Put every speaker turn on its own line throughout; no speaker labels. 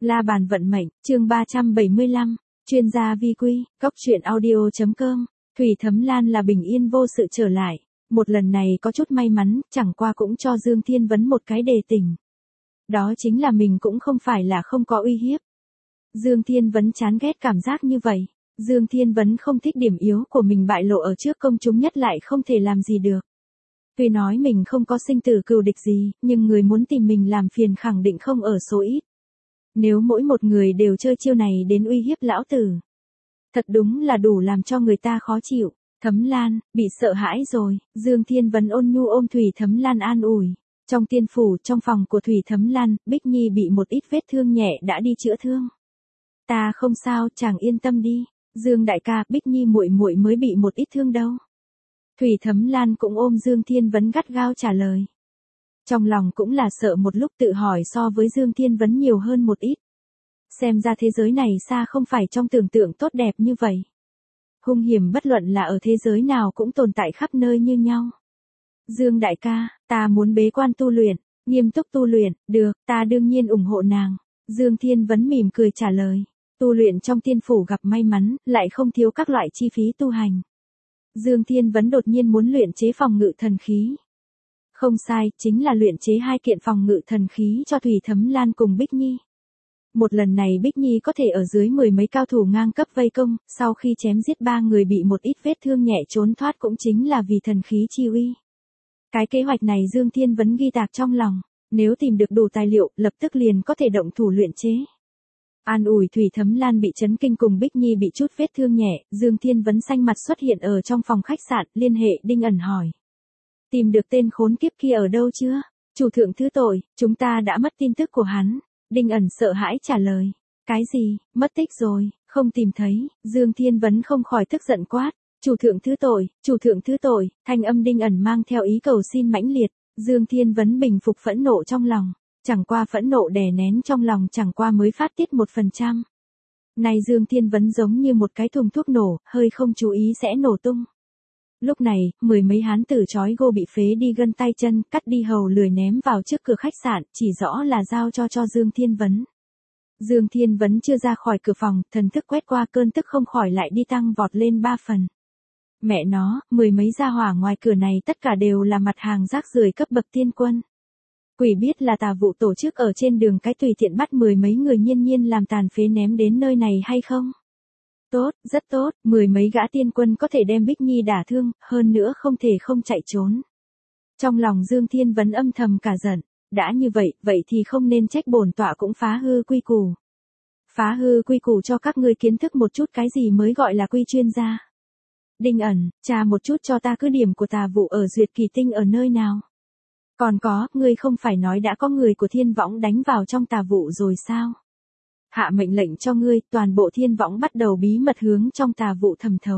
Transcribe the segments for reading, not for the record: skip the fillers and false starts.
La bàn vận mệnh, chương 375, chuyên gia vi quy, cóc truyện audio.com, Thủy Thấm Lan là bình yên vô sự trở lại, một lần này có chút may mắn, chẳng qua cũng cho Dương Thiên Vấn một cái đề tỉnh. Đó chính là mình cũng không phải là không có uy hiếp. Dương Thiên Vấn chán ghét cảm giác như vậy, Dương Thiên Vấn không thích điểm yếu của mình bại lộ ở trước công chúng nhất lại không thể làm gì được. Tuy nói mình không có sinh tử cừu địch gì, nhưng người muốn tìm mình làm phiền khẳng định không ở số ít. Nếu mỗi một người đều chơi chiêu này đến uy hiếp lão tử, thật đúng là đủ làm cho người ta khó chịu. Thấm Lan, bị sợ hãi rồi, Dương Thiên Vấn ôn nhu ôm Thủy Thấm Lan an ủi. Trong tiên phủ, trong phòng của Thủy Thấm Lan, Bích Nhi bị một ít vết thương nhẹ đã đi chữa thương. Ta không sao, chàng yên tâm đi. Dương đại ca, Bích Nhi muội muội mới bị một ít thương đâu. Thủy Thấm Lan cũng ôm Dương Thiên Vấn gắt gao trả lời. Trong lòng cũng là sợ một lúc tự hỏi so với Dương Thiên Vấn nhiều hơn một ít. Xem ra thế giới này xa không phải trong tưởng tượng tốt đẹp như vậy. Hung hiểm bất luận là ở thế giới nào cũng tồn tại khắp nơi như nhau. Dương đại ca, ta muốn bế quan tu luyện, nghiêm túc tu luyện, được, ta đương nhiên ủng hộ nàng. Dương Thiên Vấn mỉm cười trả lời. Tu luyện trong tiên phủ gặp may mắn, lại không thiếu các loại chi phí tu hành. Dương Thiên Vấn đột nhiên muốn luyện chế phòng ngự thần khí. Không sai, chính là luyện chế 2 kiện phòng ngự thần khí cho Thủy Thấm Lan cùng Bích Nhi. Một lần này Bích Nhi có thể ở dưới 10 mấy cao thủ ngang cấp vây công, sau khi chém giết 3 người bị một ít vết thương nhẹ trốn thoát cũng chính là vì thần khí chi uy. Cái kế hoạch này Dương Thiên Vấn ghi tạc trong lòng, nếu tìm được đủ tài liệu, lập tức liền có thể động thủ luyện chế. An ủi Thủy Thấm Lan bị chấn kinh cùng Bích Nhi bị chút vết thương nhẹ, Dương Thiên Vấn xanh mặt xuất hiện ở trong phòng khách sạn, liên hệ Đinh ẩn hỏi. Tìm được tên khốn kiếp kia ở đâu chưa? Chủ thượng thứ tội, chúng ta đã mất tin tức của hắn. Đinh ẩn sợ hãi trả lời. Cái gì, mất tích rồi, không tìm thấy, Dương Thiên Vấn không khỏi tức giận quát. Chủ thượng thứ tội, thanh âm Đinh ẩn mang theo ý cầu xin mãnh liệt. Dương Thiên Vấn bình phục phẫn nộ trong lòng. Chẳng qua phẫn nộ đè nén trong lòng chẳng qua mới phát tiết 1%. Này Dương Thiên Vấn giống như một cái thùng thuốc nổ, hơi không chú ý sẽ nổ tung. Lúc này, 10 mấy hán tử trói gô bị phế đi gân tay chân, cắt đi hầu lười ném vào trước cửa khách sạn, chỉ rõ là giao cho Dương Thiên Vấn. Dương Thiên Vấn chưa ra khỏi cửa phòng, thần thức quét qua cơn tức không khỏi lại đi tăng vọt lên 3 phần. Mẹ nó, 10 mấy gia hỏa ngoài cửa này tất cả đều là mặt hàng rác rưởi cấp bậc tiên quân. Quỷ biết là tà vụ tổ chức ở trên đường cái tùy tiện bắt 10 mấy người nhiên làm tàn phế ném đến nơi này hay không? Tốt, rất tốt, 10 mấy gã tiên quân có thể đem Bích Nhi đả thương, hơn nữa không thể không chạy trốn. Trong lòng Dương Thiên Vấn âm thầm cả giận, đã như vậy thì không nên trách bổn tọa cũng phá hư quy củ. Phá hư quy củ cho các ngươi kiến thức một chút cái gì mới gọi là quy chuyên gia. Đinh ẩn, tra một chút cho ta cứ điểm của tà vụ ở Duyệt Kỳ Tinh ở nơi nào. Còn có, ngươi không phải nói đã có người của Thiên Võng đánh vào trong tà vụ rồi sao? Hạ mệnh lệnh cho ngươi, toàn bộ Thiên Võng bắt đầu bí mật hướng trong tà vụ thẩm thấu.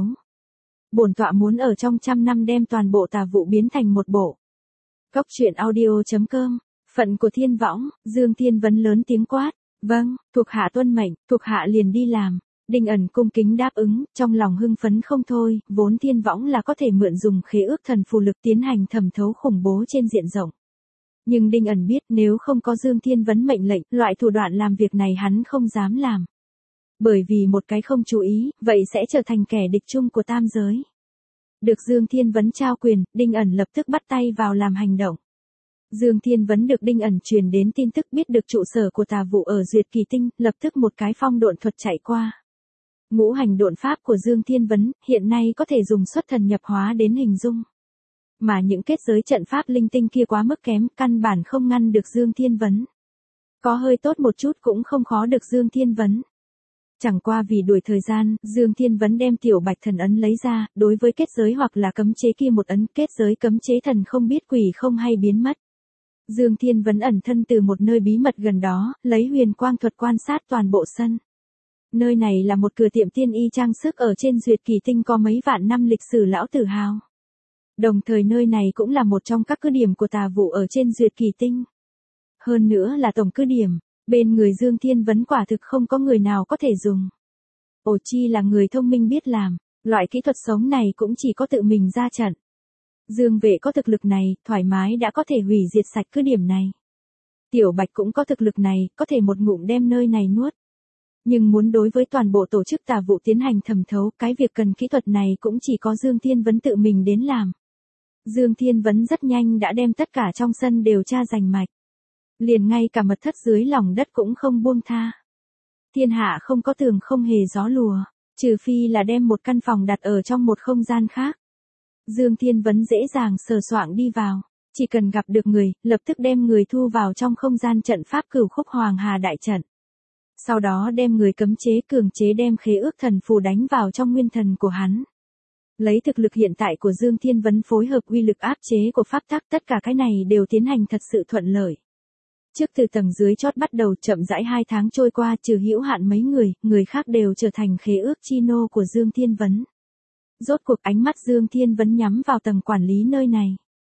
Bổn tọa muốn ở trong 100 năm đem toàn bộ tà vụ biến thành một bộ. Cóc truyện audio.com, phận của Thiên Võng, Dương Thiên Vấn lớn tiếng quát. Vâng, thuộc hạ tuân mệnh, thuộc hạ liền đi làm. Đinh ẩn cung kính đáp ứng, trong lòng hưng phấn không thôi, vốn Thiên Võng là có thể mượn dùng khế ước thần phù lực tiến hành thẩm thấu khủng bố trên diện rộng. Nhưng Đinh ẩn biết nếu không có Dương Thiên Vấn mệnh lệnh, loại thủ đoạn làm việc này hắn không dám làm. Bởi vì một cái không chú ý, vậy sẽ trở thành kẻ địch chung của tam giới. Được Dương Thiên Vấn trao quyền, Đinh ẩn lập tức bắt tay vào làm hành động. Dương Thiên Vấn được Đinh ẩn truyền đến tin tức biết được trụ sở của tà vụ ở Duyệt Kỳ Tinh, lập tức một cái phong độn thuật chạy qua. Ngũ hành độn pháp của Dương Thiên Vấn, hiện nay có thể dùng xuất thần nhập hóa đến hình dung. Mà những kết giới trận pháp linh tinh kia quá mức kém, căn bản không ngăn được Dương Thiên Vấn. Có hơi tốt một chút cũng không khó được Dương Thiên Vấn. Chẳng qua vì đuổi thời gian, Dương Thiên Vấn đem tiểu bạch thần ấn lấy ra, đối với kết giới hoặc là cấm chế kia một ấn, kết giới cấm chế thần không biết quỷ không hay biến mất. Dương Thiên Vấn ẩn thân từ một nơi bí mật gần đó, lấy huyền quang thuật quan sát toàn bộ sân. Nơi này là một cửa tiệm tiên y trang sức ở trên Duyệt Kỳ Tinh có mấy vạn năm lịch sử lão tử hào. Đồng thời nơi này cũng là một trong các cứ điểm của tà vụ ở trên Duyệt Kỳ Tinh. Hơn nữa là tổng cứ điểm, bên người Dương Thiên Vấn quả thực không có người nào có thể dùng. Ổ chi là người thông minh biết làm, loại kỹ thuật sống này cũng chỉ có tự mình ra trận. Dương vệ có thực lực này, thoải mái đã có thể hủy diệt sạch cứ điểm này. Tiểu Bạch cũng có thực lực này, có thể một ngụm đem nơi này nuốt. Nhưng muốn đối với toàn bộ tổ chức tà vụ tiến hành thẩm thấu, cái việc cần kỹ thuật này cũng chỉ có Dương Thiên Vấn tự mình đến làm. Dương Thiên Vấn rất nhanh đã đem tất cả trong sân điều tra rành mạch. Liền ngay cả mật thất dưới lòng đất cũng không buông tha. Thiên hạ không có tường không hề gió lùa, trừ phi là đem một căn phòng đặt ở trong một không gian khác. Dương Thiên Vấn dễ dàng sờ soạng đi vào, chỉ cần gặp được người, lập tức đem người thu vào trong không gian trận pháp Cửu Khúc Hoàng Hà đại trận. Sau đó đem người cấm chế cường chế đem khế ước thần phù đánh vào trong nguyên thần của hắn. Lấy thực lực hiện tại của Dương Thiên Vấn phối hợp uy lực áp chế của pháp tắc, tất cả cái này đều tiến hành thật sự thuận lợi. Trước từ tầng dưới chót bắt đầu chậm rãi 2 tháng trôi qua, trừ hữu hạn mấy người khác đều trở thành khế ước chi nô của Dương Thiên Vấn. Rốt cuộc ánh mắt Dương Thiên Vấn nhắm vào tầng quản lý nơi này.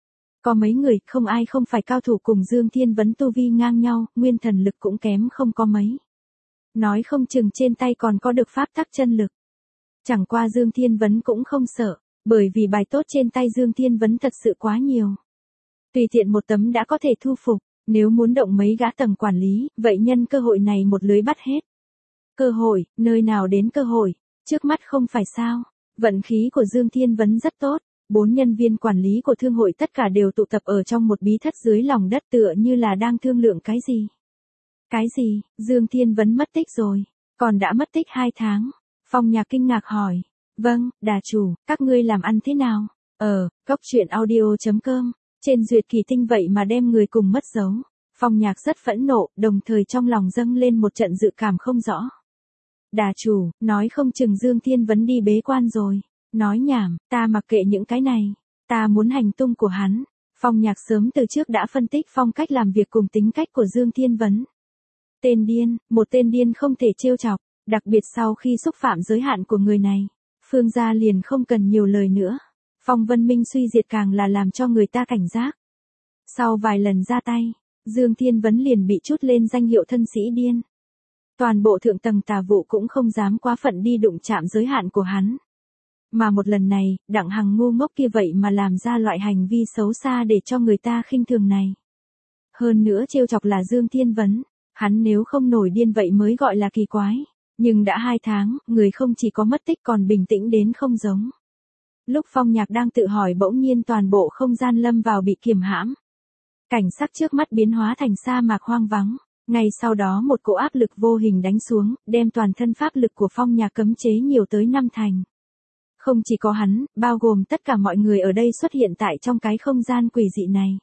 Có mấy người, không ai không phải cao thủ cùng Dương Thiên Vấn tu vi ngang nhau, nguyên thần lực cũng kém không có mấy. Nói không chừng trên tay còn có được pháp tắc chân lực. Chẳng qua Dương Thiên Vấn cũng không sợ, bởi vì bài tốt trên tay Dương Thiên Vấn thật sự quá nhiều. Tùy tiện một tấm đã có thể thu phục, nếu muốn động mấy gã tầng quản lý, vậy nhân cơ hội này một lưới bắt hết. Cơ hội, nơi nào đến cơ hội, trước mắt không phải sao. Vận khí của Dương Thiên Vấn rất tốt, 4 nhân viên quản lý của thương hội tất cả đều tụ tập ở trong một bí thất dưới lòng đất tựa như là đang thương lượng cái gì. Cái gì, Dương Thiên Vấn mất tích rồi, còn đã mất tích 2 tháng. Phong Nhạc kinh ngạc hỏi, vâng, đà chủ, các ngươi làm ăn thế nào? Cốc truyện audio.com, trên duyệt kỳ tinh vậy mà đem người cùng mất dấu. Phong Nhạc rất phẫn nộ, đồng thời trong lòng dâng lên một trận dự cảm không rõ. Đà chủ, nói không chừng Dương Thiên Vấn đi bế quan rồi. Nói nhảm, ta mặc kệ những cái này. Ta muốn hành tung của hắn. Phong Nhạc sớm từ trước đã phân tích phong cách làm việc cùng tính cách của Dương Thiên Vấn. Tên điên, một tên điên không thể trêu chọc, đặc biệt sau khi xúc phạm giới hạn của người này. Phương gia liền không cần nhiều lời nữa. Phong Vân Minh suy diệt càng là làm cho người ta cảnh giác. Sau vài lần ra tay, Dương Thiên Vấn liền bị trút lên danh hiệu thân sĩ điên. Toàn bộ thượng tầng tà vụ cũng không dám quá phận đi đụng chạm giới hạn của hắn. Mà một lần này, Đặng Hằng ngu ngốc kia vậy mà làm ra loại hành vi xấu xa để cho người ta khinh thường này. Hơn nữa trêu chọc là Dương Thiên Vấn, hắn nếu không nổi điên vậy mới gọi là kỳ quái. Nhưng đã 2 tháng, người không chỉ có mất tích còn bình tĩnh đến không giống. Lúc Phong Nhạc đang tự hỏi bỗng nhiên toàn bộ không gian lâm vào bị kiềm hãm. Cảnh sắc trước mắt biến hóa thành sa mạc hoang vắng. Ngay sau đó một cỗ áp lực vô hình đánh xuống, đem toàn thân pháp lực của Phong Nhạc cấm chế nhiều tới 5 thành. Không chỉ có hắn, bao gồm tất cả mọi người ở đây xuất hiện tại trong cái không gian quỷ dị này.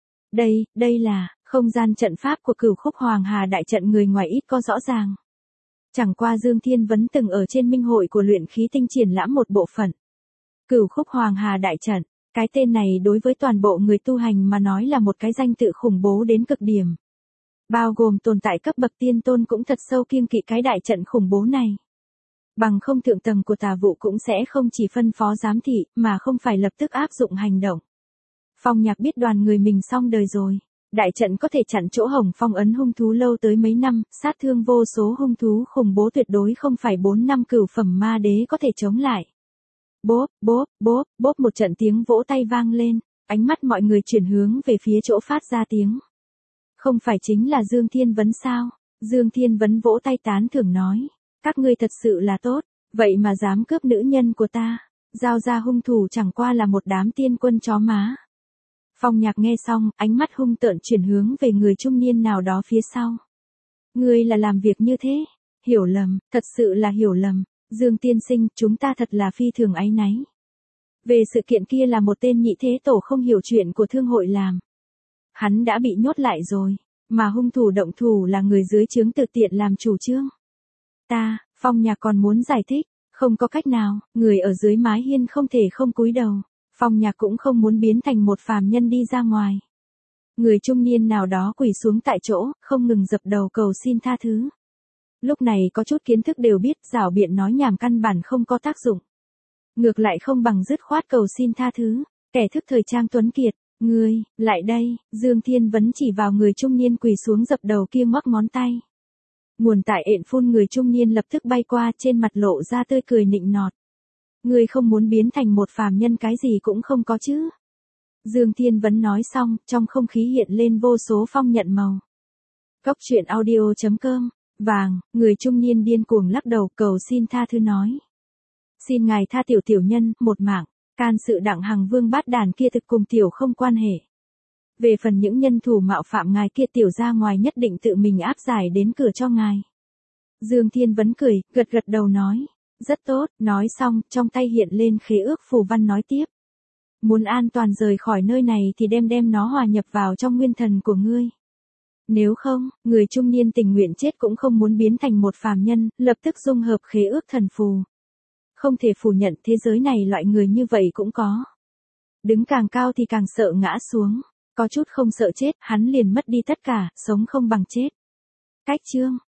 Đây là, không gian trận pháp của Cửu Khúc Hoàng Hà đại trận, người ngoài ít có rõ ràng. Chẳng qua Dương Thiên Vấn từng ở trên minh hội của luyện khí tinh triển lãm một bộ phận. Cửu Khúc Hoàng Hà đại trận, cái tên này đối với toàn bộ người tu hành mà nói là một cái danh tự khủng bố đến cực điểm. Bao gồm tồn tại cấp bậc tiên tôn cũng thật sâu kiêng kỵ cái đại trận khủng bố này. Bằng không thượng tầng của tà vụ cũng sẽ không chỉ phân phó giám thị, mà không phải lập tức áp dụng hành động. Phong Nhạc biết đoàn người mình xong đời rồi. Đại trận có thể chặn chỗ Hồng Phong ấn hung thú lâu tới mấy năm, sát thương vô số hung thú khủng bố tuyệt đối không phải 4 năm cửu phẩm ma đế có thể chống lại. Bốp một trận tiếng vỗ tay vang lên, ánh mắt mọi người chuyển hướng về phía chỗ phát ra tiếng. Không phải chính là Dương Thiên Vấn sao? Dương Thiên Vấn vỗ tay tán thưởng nói, các ngươi thật sự là tốt, vậy mà dám cướp nữ nhân của ta, giao ra hung thủ chẳng qua là một đám tiên quân chó má. Phong Nhạc nghe xong, ánh mắt hung tợn chuyển hướng về người trung niên nào đó phía sau. Ngươi là làm việc như thế? Hiểu lầm, thật sự là hiểu lầm. Dương tiên sinh, chúng ta thật là phi thường áy náy. Về sự kiện kia là một tên nhị thế tổ không hiểu chuyện của thương hội làm. Hắn đã bị nhốt lại rồi, mà hung thủ động thủ là người dưới trướng tự tiện làm chủ trương. Phong Nhạc còn muốn giải thích, không có cách nào, người ở dưới mái hiên không thể không cúi đầu. Phong Nhạc cũng không muốn biến thành một phàm nhân đi ra ngoài. Người trung niên nào đó quỳ xuống tại chỗ, không ngừng dập đầu cầu xin tha thứ. Lúc này có chút kiến thức đều biết, giảo biện nói nhảm căn bản không có tác dụng. Ngược lại không bằng dứt khoát cầu xin tha thứ. Kẻ thức thời trang tuấn kiệt, ngươi, lại đây, Dương Thiên Vấn chỉ vào người trung niên quỳ xuống dập đầu kia ngoắc ngón tay. Nguồn tại ện phun người trung niên lập tức bay qua, trên mặt lộ ra tươi cười nịnh nọt. Ngươi không muốn biến thành một phàm nhân cái gì cũng không có chứ. Dương Thiên Vấn nói xong, trong không khí hiện lên vô số phong nhận màu. Cốc truyện audio.com. Vàng, người trung niên điên cuồng lắc đầu cầu xin tha thứ nói. Xin ngài tha tiểu tiểu nhân, một mạng, can sự Đặng Hằng Vương bát đàn kia thực cùng tiểu không quan hệ. Về phần những nhân thủ mạo phạm ngài kia tiểu ra ngoài nhất định tự mình áp giải đến cửa cho ngài. Dương Thiên Vấn cười, gật gật đầu nói. Rất tốt, nói xong, trong tay hiện lên khế ước phù văn nói tiếp. Muốn an toàn rời khỏi nơi này thì đem nó hòa nhập vào trong nguyên thần của ngươi. Nếu không, người trung niên tình nguyện chết cũng không muốn biến thành một phàm nhân, lập tức dung hợp khế ước thần phù. Không thể phủ nhận thế giới này loại người như vậy cũng có. Đứng càng cao thì càng sợ ngã xuống. Có chút không sợ chết, hắn liền mất đi tất cả, sống không bằng chết. Cách chương